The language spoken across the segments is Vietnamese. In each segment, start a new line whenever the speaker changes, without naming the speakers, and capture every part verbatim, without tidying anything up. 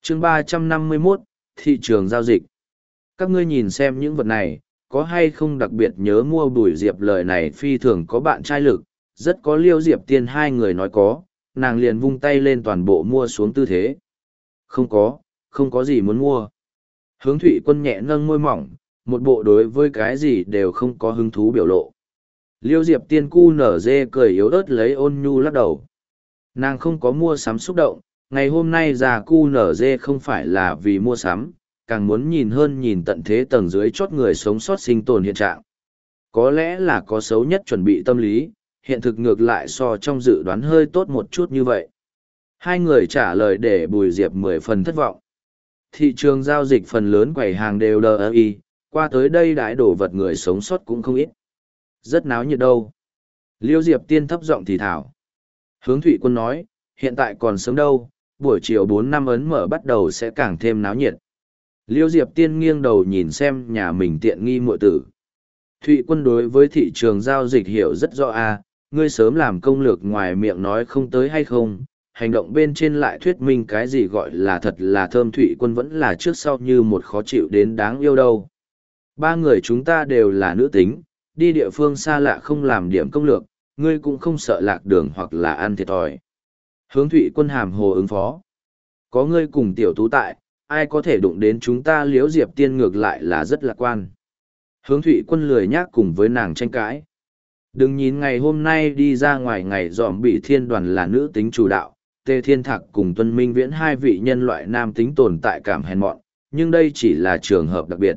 chương ba trăm năm mươi mốt, thị trường giao dịch. Các ngươi nhìn xem những vật này, có hay không đặc biệt nhớ mua Bùi Diệp lời này phi thường có bạn trai lực, rất có Liêu Diệp Tiên hai người nói có, nàng liền vung tay lên toàn bộ mua xuống tư thế. Không có, không có gì muốn mua. Hướng Thụy Quân nhẹ nâng môi mỏng, một bộ đối với cái gì đều không có hứng thú biểu lộ. Liêu Diệp Tiên cu nở dê cười yếu ớt lấy ôn nhu lắc đầu. Nàng không có mua sắm xúc động, ngày hôm nay già cu nở dê không phải là vì mua sắm, càng muốn nhìn hơn nhìn tận thế tầng dưới chót người sống sót sinh tồn hiện trạng. Có lẽ là có xấu nhất chuẩn bị tâm lý, hiện thực ngược lại so trong dự đoán hơi tốt một chút như vậy. Hai người trả lời để Bùi Diệp mười phần thất vọng. Thị trường giao dịch phần lớn quầy hàng đều đờ y, qua tới đây đãi đổ vật người sống sót cũng không ít. Rất náo nhiệt đâu. Liêu Diệp Tiên thấp giọng thì thảo. Hướng Thụy Quân nói, hiện tại còn sớm đâu, buổi chiều bốn năm ấn mở bắt đầu sẽ càng thêm náo nhiệt. Liêu Diệp Tiên nghiêng đầu nhìn xem nhà mình tiện nghi muội tử. Thụy Quân đối với thị trường giao dịch hiểu rất rõ a, ngươi sớm làm công lược ngoài miệng nói không tới hay không, hành động bên trên lại thuyết minh cái gì gọi là thật là thơm. Thụy Quân vẫn là trước sau như một khó chịu đến đáng yêu đâu. Ba người chúng ta đều là nữ tính, đi địa phương xa lạ không làm điểm công lược, ngươi cũng không sợ lạc đường hoặc là ăn thiệt thòi. Hướng Thụy Quân hàm hồ ứng phó. Có ngươi cùng tiểu tú tại, ai có thể đụng đến chúng ta. Liễu Diệp Tiên ngược lại là rất lạc quan. Hướng Thụy Quân lười nhác cùng với nàng tranh cãi. Đừng nhìn ngày hôm nay đi ra ngoài ngày dòm bị thiên đoàn là nữ tính chủ đạo, Tề Thiên Thạc cùng Tuân Minh Viễn hai vị nhân loại nam tính tồn tại cảm hèn mọn, nhưng đây chỉ là trường hợp đặc biệt.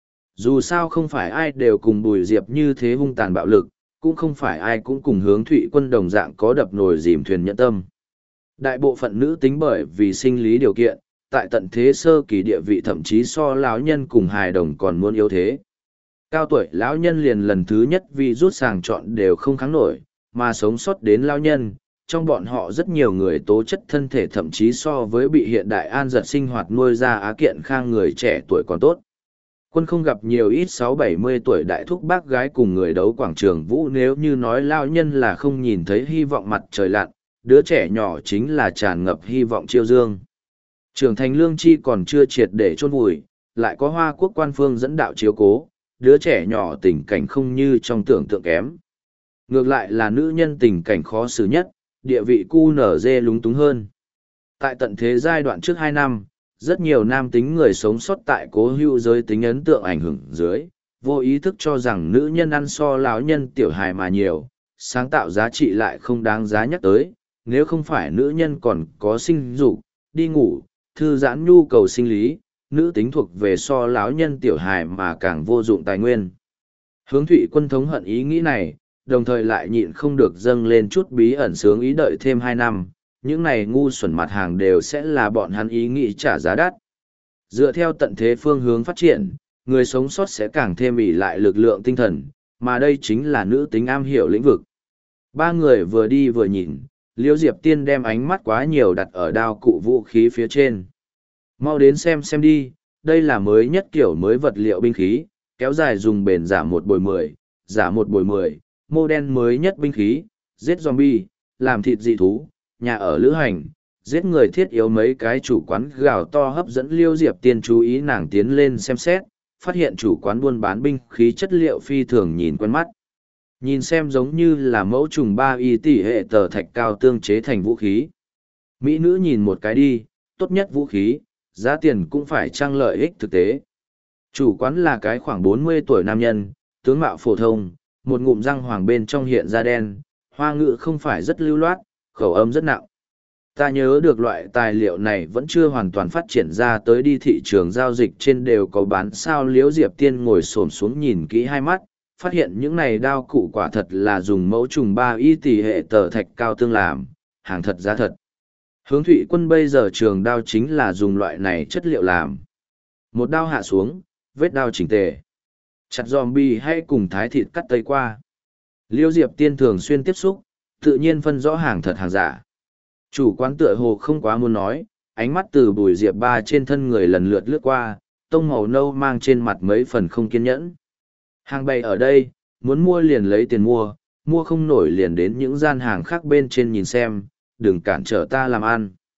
Dù sao không phải ai đều cùng Bùi Diệp như thế hung tàn bạo lực, cũng không phải ai cũng cùng Hướng Thụy Quân đồng dạng có đập nồi dìm thuyền nhẫn tâm. Đại bộ phận nữ tính bởi vì sinh lý điều kiện, tại tận thế sơ kỳ địa vị thậm chí so lão nhân cùng hài đồng còn muốn yếu thế. Cao tuổi lão nhân liền lần thứ nhất vì rút sàng chọn đều không kháng nổi, mà sống sót đến lão nhân, trong bọn họ rất nhiều người tố chất thân thể thậm chí so với bị hiện đại an giật sinh hoạt nuôi ra á kiện khang người trẻ tuổi còn tốt. Quân không gặp nhiều ít sáu bảy mươi tuổi đại thúc bác gái cùng người đấu quảng trường vũ, nếu như nói lão nhân là không nhìn thấy hy vọng mặt trời lặn, đứa trẻ nhỏ chính là tràn ngập hy vọng chiêu dương. Trưởng thành lương chi còn chưa triệt để chôn vùi, lại có Hoa Quốc quan phương dẫn đạo chiếu cố, đứa trẻ nhỏ tình cảnh không như trong tưởng tượng kém. Ngược lại là nữ nhân tình cảnh khó xử nhất, địa vị cu nở dê lúng túng hơn. Tại tận thế giai đoạn trước hai năm, rất nhiều nam tính người sống sót tại cố hữu giới tính ấn tượng ảnh hưởng dưới, vô ý thức cho rằng nữ nhân ăn so lão nhân tiểu hài mà nhiều, sáng tạo giá trị lại không đáng giá nhắc tới, nếu không phải nữ nhân còn có sinh dục, đi ngủ, thư giãn nhu cầu sinh lý, nữ tính thuộc về so lão nhân tiểu hài mà càng vô dụng tài nguyên. Hướng Thụy Quân thống hận ý nghĩ này, đồng thời lại nhịn không được dâng lên chút bí ẩn sướng ý đợi thêm hai năm, những này ngu xuẩn mặt hàng đều sẽ là bọn hắn ý nghĩ trả giá đắt. Dựa theo tận thế phương hướng phát triển, người sống sót sẽ càng thêm ỷ lại lực lượng tinh thần, mà đây chính là nữ tính am hiểu lĩnh vực. Ba người vừa đi vừa nhìn, Liễu Diệp Tiên đem ánh mắt quá nhiều đặt ở đao cụ vũ khí phía trên. Mau đến xem xem đi, đây là mới nhất kiểu mới vật liệu binh khí, kéo dài dùng bền giả một bồi mười, giả một bồi mười, mô đen mới nhất binh khí, giết zombie, làm thịt dị thú, nhà ở lữ hành, giết người thiết yếu. Mấy cái chủ quán gào to hấp dẫn Liêu Diệp Tiên chú ý, nàng tiến lên xem xét, phát hiện chủ quán buôn bán binh khí chất liệu phi thường nhìn quen mắt. Nhìn xem giống như là mẫu trùng ba y tỷ hệ tờ thạch cao tương chế thành vũ khí. Mỹ nữ nhìn một cái đi, tốt nhất vũ khí, giá tiền cũng phải trang lợi ích thực tế. Chủ quán là cái khoảng bốn mươi tuổi nam nhân, tướng mạo phổ thông, một ngụm răng hoàng bên trong hiện da đen, hoa ngữ không phải rất lưu loát, khẩu âm rất nặng. Ta nhớ được loại tài liệu này vẫn chưa hoàn toàn phát triển ra tới, đi thị trường giao dịch trên đều có bán sao. Liễu Diệp Tiên ngồi xổm xuống nhìn kỹ hai mắt, phát hiện những này đao cụ quả thật là dùng mẫu trùng ba y tỷ hệ tờ thạch cao tương làm, hàng thật giá thật. Hướng Thụy Quân bây giờ trường đao chính là dùng loại này chất liệu làm. Một đao hạ xuống, vết đao chỉnh tề. Chặt zombie hay cùng thái thịt cắt tây qua. Liễu Diệp Tiên thường xuyên tiếp xúc, tự nhiên phân rõ hàng thật hàng giả. Chủ quán tựa hồ không quá muốn nói, ánh mắt từ Bùi Diệp ba trên thân người lần lượt lướt qua, tông màu nâu mang trên mặt mấy phần không kiên nhẫn. Hàng bày ở đây, muốn mua liền lấy tiền mua, mua không nổi liền đến những gian hàng khác bên trên nhìn xem, đừng cản trở ta làm ăn.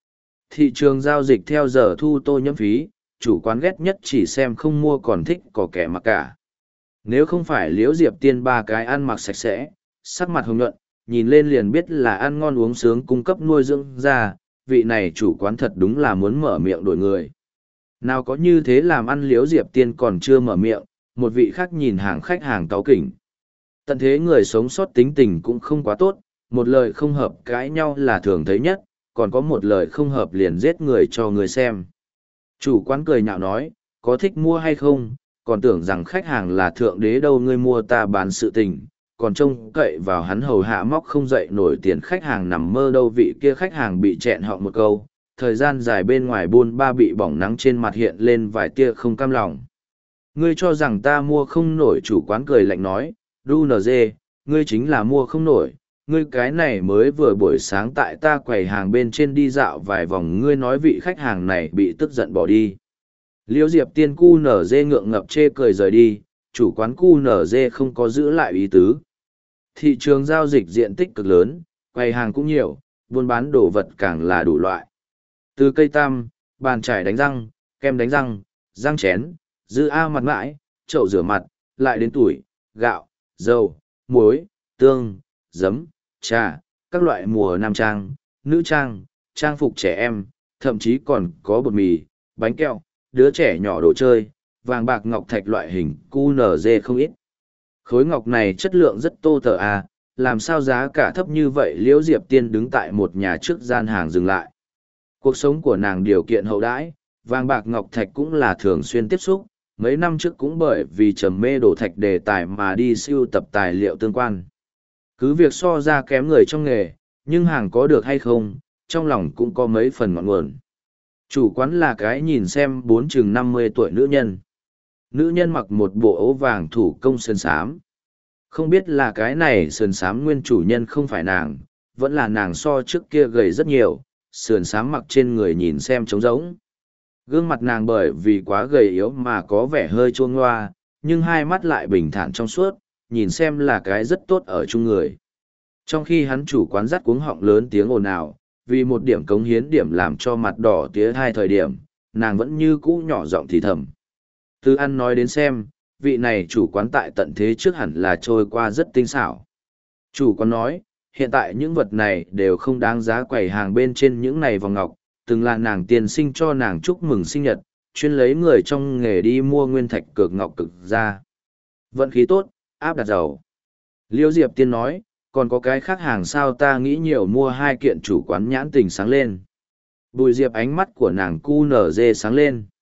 Thị trường giao dịch theo giờ thu tô nhẫm phí, chủ quán ghét nhất chỉ xem không mua còn thích có kẻ mặc cả. Nếu không phải Liễu Diệp Tiên ba cái ăn mặc sạch sẽ, sắc mặt hồng nhuận, nhìn lên liền biết là ăn ngon uống sướng cung cấp nuôi dưỡng ra, vị này chủ quán thật đúng là muốn mở miệng đổi người. Nào có như thế làm ăn Liễu Diệp Tiên còn chưa mở miệng, một vị khác nhìn hàng khách hàng cáu kỉnh. Tận thế người sống sót tính tình cũng không quá tốt, một lời không hợp cãi nhau là thường thấy nhất, còn có một lời không hợp liền giết người cho người xem. Chủ quán cười nhạo nói, có thích mua hay không, còn tưởng rằng khách hàng là thượng đế đâu, ngươi mua ta bán sự tình, còn trông cậy vào hắn hầu hạ móc không dậy nổi tiền khách hàng nằm mơ đâu. Vị kia khách hàng bị chẹn họng một câu, thời gian dài bên ngoài buôn ba bị bỏng nắng trên mặt hiện lên vài tia không cam lòng. Ngươi cho rằng ta mua không nổi, chủ quán cười lạnh nói, đu nờ dê, ngươi chính là mua không nổi, ngươi cái này mới vừa buổi sáng tại ta quầy hàng bên trên đi dạo vài vòng, ngươi nói vị khách hàng này bị tức giận bỏ đi. Liễu Diệp Tiên cu nở dê ngượng ngập chê cười rời đi, chủ quán cu nở dê không có giữ lại ý tứ. Thị trường giao dịch diện tích cực lớn, quầy hàng cũng nhiều, buôn bán đồ vật càng là đủ loại. Từ cây tăm, bàn chải đánh răng, kem đánh răng, răng chén, dư A mặt mãi, chậu rửa mặt, lại đến tuổi, gạo, dầu, muối, tương, giấm, trà, các loại mùa nam trang, nữ trang, trang phục trẻ em, thậm chí còn có bột mì, bánh kẹo, đứa trẻ nhỏ đồ chơi, vàng bạc ngọc thạch loại hình cu nở dê không ít. Khối ngọc này chất lượng rất tô tờ à, làm sao giá cả thấp như vậy? Liễu Diệp Tiên đứng tại một nhà trước gian hàng dừng lại. Cuộc sống của nàng điều kiện hậu đãi, vàng bạc ngọc thạch cũng là thường xuyên tiếp xúc, mấy năm trước cũng bởi vì trầm mê đồ thạch đề tài mà đi sưu tập tài liệu tương quan. Cứ việc so ra kém người trong nghề, nhưng hàng có được hay không, trong lòng cũng có mấy phần ngọn nguồn. Chủ quán là cái nhìn xem bốn chừng năm mươi tuổi nữ nhân. Nữ nhân mặc một bộ áo vàng thủ công sơn sám. Không biết là cái này sườn sám nguyên chủ nhân không phải nàng, vẫn là nàng so trước kia gầy rất nhiều, sườn sám mặc trên người nhìn xem trống rỗng. Gương mặt nàng bởi vì quá gầy yếu mà có vẻ hơi chua ngoa, nhưng hai mắt lại bình thản trong suốt, nhìn xem là cái rất tốt ở chung người. Trong khi hắn chủ quán dắt cuống họng lớn tiếng ồn ào, vì một điểm cống hiến điểm làm cho mặt đỏ tía hai thời điểm, nàng vẫn như cũ nhỏ giọng thì thầm. Từ ăn nói đến xem, vị này chủ quán tại tận thế trước hẳn là trôi qua rất tinh xảo. Chủ quán nói, hiện tại những vật này đều không đáng giá, quầy hàng bên trên những này vòng ngọc, từng là nàng tiền sinh cho nàng chúc mừng sinh nhật, chuyên lấy người trong nghề đi mua nguyên thạch cược ngọc cực ra. Vận khí tốt, áp đặt giàu. Liễu Diệp Tiên nói, còn có cái khác hàng sao? Ta nghĩ nhiều mua hai kiện. Chủ quán nhãn tình sáng lên. Bùi Diệp ánh mắt của nàng cu nở dê sáng lên.